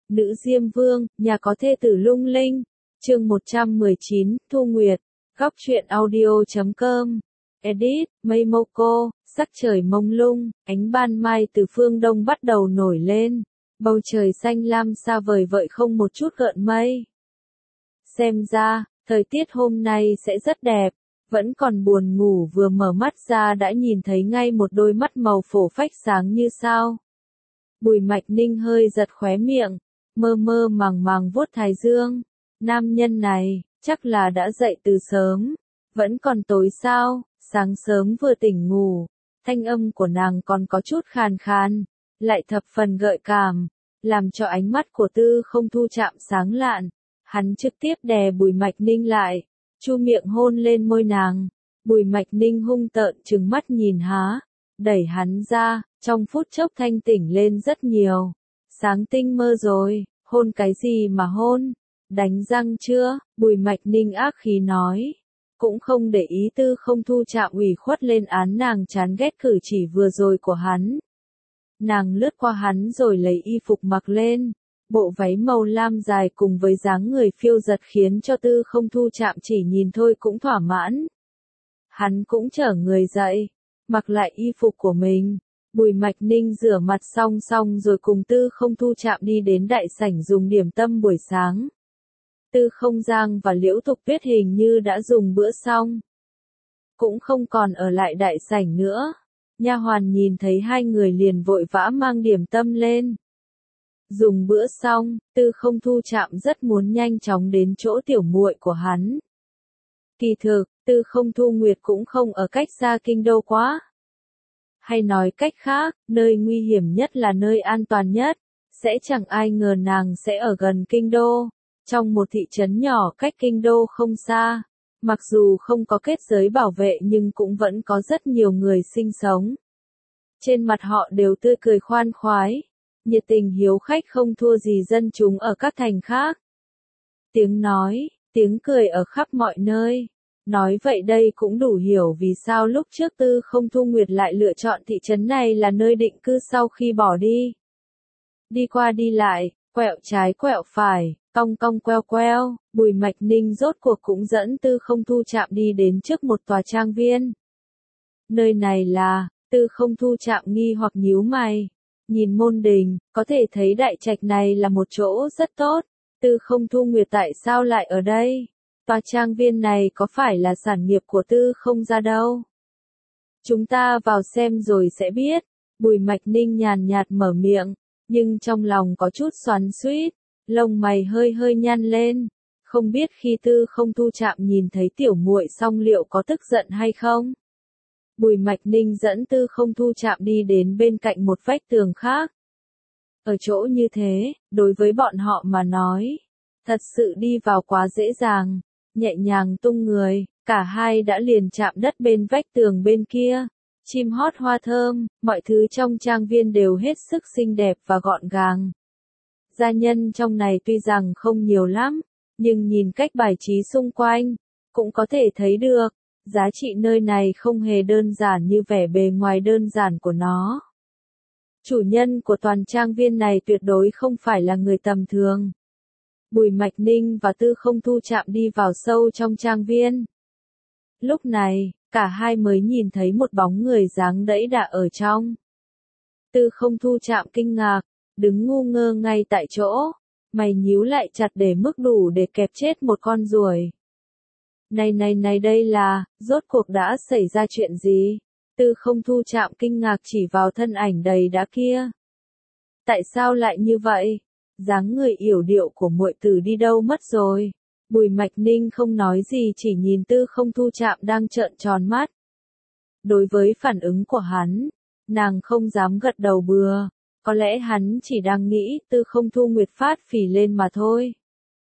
Nữ Diêm Vương, nhà có thê tử lung linh. Chương 119, Thu Nguyệt. Góc truyện audio.com. Edit, Mây Moko. Sắc trời mông lung, ánh ban mai từ phương đông bắt đầu nổi lên. Bầu trời xanh lam xa vời vợi không một chút gợn mây. Xem ra, thời tiết hôm nay sẽ rất đẹp. Vẫn còn buồn ngủ vừa mở mắt ra đã nhìn thấy ngay một đôi mắt màu phổ phách sáng như sao. Bùi Mạch Ninh hơi giật khóe miệng, mơ mơ màng màng vuốt thái dương. Nam nhân này, chắc là đã dậy từ sớm. Vẫn còn tối sao, sáng sớm vừa tỉnh ngủ. Thanh âm của nàng còn có chút khàn khàn, lại thập phần gợi cảm, làm cho ánh mắt của Tư Không Thu chạm sáng lạn. Hắn trực tiếp đè Bùi Mạch Ninh lại, chu miệng hôn lên môi nàng. Bùi Mạch Ninh hung tợn trừng mắt nhìn há, đẩy hắn ra, trong phút chốc thanh tỉnh lên rất nhiều. Sáng tinh mơ rồi, hôn cái gì mà hôn? Đánh răng chưa? Bùi Mạch Ninh ác khí nói. Cũng không để ý Tư Không Thu chạm ủy khuất lên án nàng chán ghét cử chỉ vừa rồi của hắn. Nàng lướt qua hắn rồi lấy y phục mặc lên. Bộ váy màu lam dài cùng với dáng người phiêu giật khiến cho Tư Không Thu chạm chỉ nhìn thôi cũng thỏa mãn. Hắn cũng chở người dậy, mặc lại y phục của mình. Bùi Mạch Ninh rửa mặt xong rồi cùng Tư Không Thu chạm đi đến đại sảnh dùng điểm tâm buổi sáng. Tư Không Giang và Liễu Thục Tuyết hình như đã dùng bữa xong, cũng không còn ở lại đại sảnh nữa. Nha hoàn nhìn thấy hai người liền vội vã mang điểm tâm lên. Dùng bữa xong, Tư Không Thu chạm rất muốn nhanh chóng đến chỗ tiểu muội của hắn. Kỳ thực, Tư Không Thu Nguyệt cũng không ở cách xa kinh đô quá. Hay nói cách khác, nơi nguy hiểm nhất là nơi an toàn nhất. Sẽ chẳng ai ngờ nàng sẽ ở gần kinh đô, trong một thị trấn nhỏ cách kinh đô không xa. Mặc dù không có kết giới bảo vệ nhưng cũng vẫn có rất nhiều người sinh sống. Trên mặt họ đều tươi cười khoan khoái, nhiệt tình hiếu khách không thua gì dân chúng ở các thành khác. Tiếng nói, tiếng cười ở khắp mọi nơi. Nói vậy đây cũng đủ hiểu vì sao lúc trước Tư Không Thu Nguyệt lại lựa chọn thị trấn này là nơi định cư sau khi bỏ đi. Đi qua đi lại, quẹo trái quẹo phải, cong cong queo queo, Bùi Mạch Ninh rốt cuộc cũng dẫn Tư Không Thu chạm đi đến trước một tòa trang viên. Nơi này là, Tư Không Thu chạm nghi hoặc nhíu mày. Nhìn môn đình, có thể thấy đại trạch này là một chỗ rất tốt. Tư Không Thu Nguyệt tại sao lại ở đây? Tòa trang viên này có phải là sản nghiệp của Tư Không gia đâu? Chúng ta vào xem rồi sẽ biết. Bùi Mạch Ninh nhàn nhạt mở miệng, nhưng trong lòng có chút xoắn xuýt, lông mày hơi nhăn lên. Không biết khi Tư Không Thu chạm nhìn thấy tiểu muội xong liệu có tức giận hay không? Bùi Mạch Ninh dẫn Tư Không Thu chạm đi đến bên cạnh một vách tường khác. Ở chỗ như thế, đối với bọn họ mà nói, thật sự đi vào quá dễ dàng, nhẹ nhàng tung người, cả hai đã liền chạm đất bên vách tường bên kia. Chim hót hoa thơm, mọi thứ trong trang viên đều hết sức xinh đẹp và gọn gàng. Gia nhân trong này tuy rằng không nhiều lắm, nhưng nhìn cách bài trí xung quanh, cũng có thể thấy được, giá trị nơi này không hề đơn giản như vẻ bề ngoài đơn giản của nó. Chủ nhân của toàn trang viên này tuyệt đối không phải là người tầm thường. Bùi Mạch Ninh và Tư Không Thu chạm đi vào sâu trong trang viên. Lúc này, cả hai mới nhìn thấy một bóng người dáng đẫy đà ở trong. Tư Không Thu chạm kinh ngạc, đứng ngu ngơ ngay tại chỗ, mày nhíu lại chặt để mức đủ để kẹp chết một con ruồi. Này đây là, rốt cuộc đã xảy ra chuyện gì? Tư Không Thu chạm kinh ngạc chỉ vào thân ảnh đầy đá kia. Tại sao lại như vậy? Dáng người yểu điệu của muội tử đi đâu mất rồi? Bùi Mạch Ninh không nói gì chỉ nhìn Tư Không Thu chạm đang trợn tròn mắt. Đối với phản ứng của hắn, nàng không dám gật đầu bừa. Có lẽ hắn chỉ đang nghĩ Tư Không Thu Nguyệt phát phỉ lên mà thôi.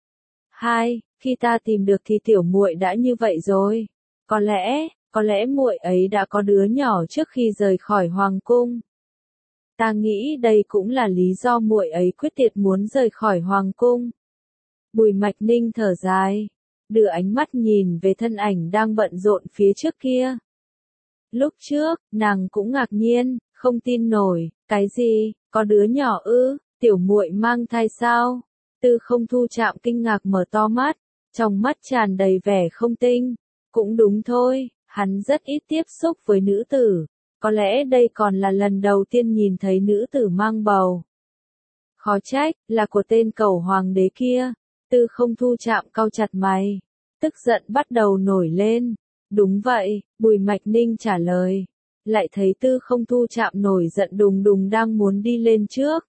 Khi ta tìm được thì tiểu muội đã như vậy rồi. Có lẽ muội ấy đã có đứa nhỏ trước khi rời khỏi hoàng cung. Ta nghĩ đây cũng là lý do muội ấy quyết liệt muốn rời khỏi hoàng cung. Bùi Mạch Ninh thở dài, đưa ánh mắt nhìn về thân ảnh đang bận rộn phía trước kia. Lúc trước, nàng cũng ngạc nhiên, không tin nổi, cái gì, có đứa nhỏ ư? Tiểu muội mang thai sao? Tư Không Thu Trạm kinh ngạc mở to mắt, trong mắt tràn đầy vẻ không tin. Cũng đúng thôi, hắn rất ít tiếp xúc với nữ tử, có lẽ đây còn là lần đầu tiên nhìn thấy nữ tử mang bầu. Khó trách, là của tên cẩu hoàng đế kia. Tư Không Thu Trạm cau chặt mày, tức giận bắt đầu nổi lên. Đúng vậy, Bùi Mạch Ninh trả lời. Lại thấy Tư Không Thu Trạm nổi giận đùng đùng đang muốn đi lên trước.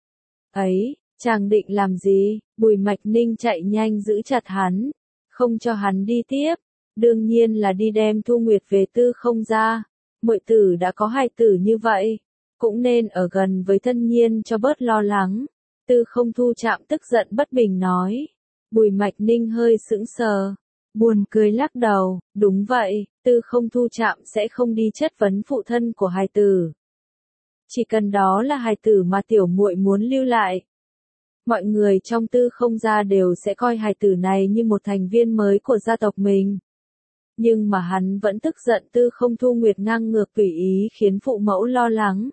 Ấy, chàng định làm gì? Bùi Mạch Ninh chạy nhanh giữ chặt hắn, không cho hắn đi tiếp. Đương nhiên là đi đem Thu Nguyệt về Tư Không gia. Muội tử đã có hài tử như vậy, cũng nên ở gần với thân nhiên cho bớt lo lắng. Tư Không Thu Trạm tức giận bất bình nói. Bùi Mạch Ninh hơi sững sờ, buồn cười lắc đầu. Đúng vậy, Tư Không Thu Trạm sẽ không đi chất vấn phụ thân của hài tử. Chỉ cần đó là hài tử mà tiểu muội muốn lưu lại. Mọi người trong Tư Không gia đều sẽ coi hài tử này như một thành viên mới của gia tộc mình. Nhưng mà hắn vẫn tức giận Tư Không Thu Nguyệt ngang ngược tùy ý khiến phụ mẫu lo lắng.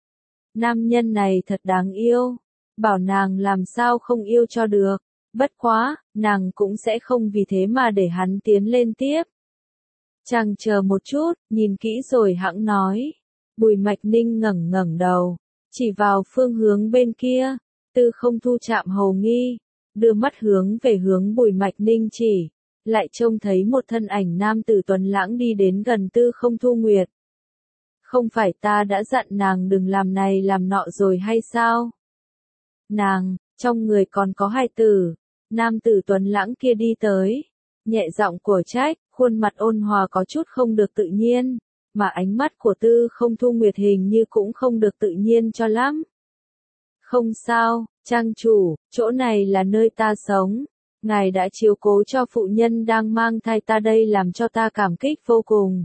Nam nhân này thật đáng yêu, bảo nàng làm sao không yêu cho được. Bất quá, nàng cũng sẽ không vì thế mà để hắn tiến lên tiếp. Chàng chờ một chút, nhìn kỹ rồi hẵng nói. Bùi Mạch Ninh ngẩng ngẩng đầu, chỉ vào phương hướng bên kia. Tư Không Thu Trạm hầu nghi, đưa mắt hướng về hướng Bùi Mạch Ninh chỉ, lại trông thấy một thân ảnh nam tử tuấn lãng đi đến gần Tư Không Thu Nguyệt. Không phải ta đã dặn nàng đừng làm này làm nọ rồi hay sao? Nàng, trong người còn có hài tử. Nam tử tuấn lãng kia đi tới, nhẹ giọng của trách, khuôn mặt ôn hòa có chút không được tự nhiên, mà ánh mắt của Tư Không Thu Nguyệt hình như cũng không được tự nhiên cho lắm. Không sao, trang chủ, chỗ này là nơi ta sống. Ngài đã chiếu cố cho phụ nhân đang mang thai ta, đây làm cho ta cảm kích vô cùng.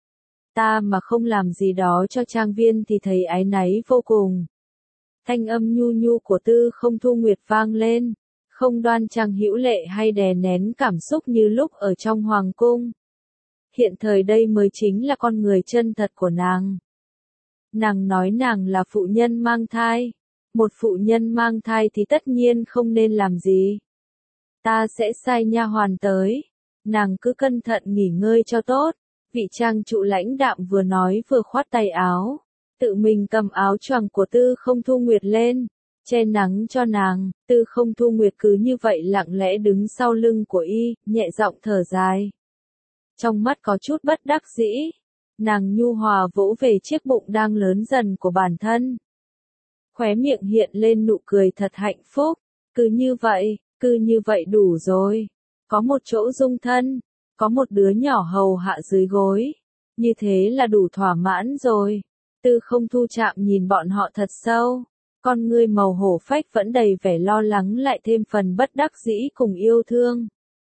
Ta mà không làm gì đó cho trang viên thì thấy áy náy vô cùng. Thanh âm nhu nhu của Tư Không Thu Nguyệt vang lên, không đoan trang hữu lệ hay đè nén cảm xúc như lúc ở trong hoàng cung. Hiện thời đây mới chính là con người chân thật của nàng. Nàng nói nàng là phụ nhân mang thai. Một phụ nhân mang thai thì tất nhiên không nên làm gì. Ta sẽ sai nha hoàn tới. Nàng cứ cẩn thận nghỉ ngơi cho tốt. Vị trang trụ lãnh đạm vừa nói vừa khoát tay áo. Tự mình cầm áo choàng của Tư Không Thu Nguyệt lên, che nắng cho nàng. Tư Không Thu Nguyệt cứ như vậy lặng lẽ đứng sau lưng của y, nhẹ giọng thở dài. Trong mắt có chút bất đắc dĩ. Nàng nhu hòa vỗ về chiếc bụng đang lớn dần của bản thân. Khóe miệng hiện lên nụ cười thật hạnh phúc. Cứ như vậy đủ rồi. Có một chỗ dung thân, có một đứa nhỏ hầu hạ dưới gối. Như thế là đủ thỏa mãn rồi. Tư Không Thu Trạm nhìn bọn họ thật sâu. Con ngươi màu hổ phách vẫn đầy vẻ lo lắng lại thêm phần bất đắc dĩ cùng yêu thương.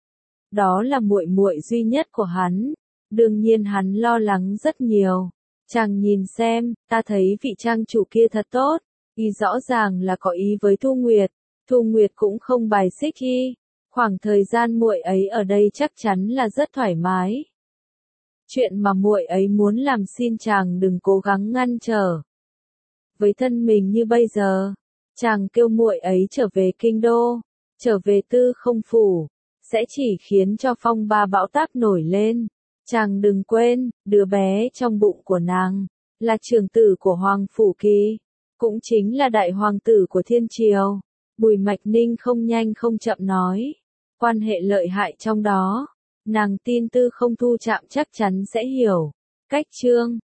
Đó là muội muội duy nhất của hắn. Đương nhiên hắn lo lắng rất nhiều. Chàng nhìn xem, ta thấy vị trang chủ kia thật tốt. Y rõ ràng là có ý với Thu Nguyệt. Thu Nguyệt cũng không bài xích y. Khoảng thời gian muội ấy ở đây chắc chắn là rất thoải mái. Chuyện mà muội ấy muốn làm xin chàng đừng cố gắng ngăn trở. Với thân mình như bây giờ, chàng kêu muội ấy trở về kinh đô, trở về Tư Không phủ, sẽ chỉ khiến cho phong ba bão táp nổi lên. Chàng đừng quên, đứa bé trong bụng của nàng là trưởng tử của Hoàng phủ Kỳ, cũng chính là đại hoàng tử của Thiên Triều. Bùi Mạch Ninh không nhanh không chậm nói, quan hệ lợi hại trong đó, nàng tin Tư Không Thu Trạm chắc chắn sẽ hiểu. Cách chương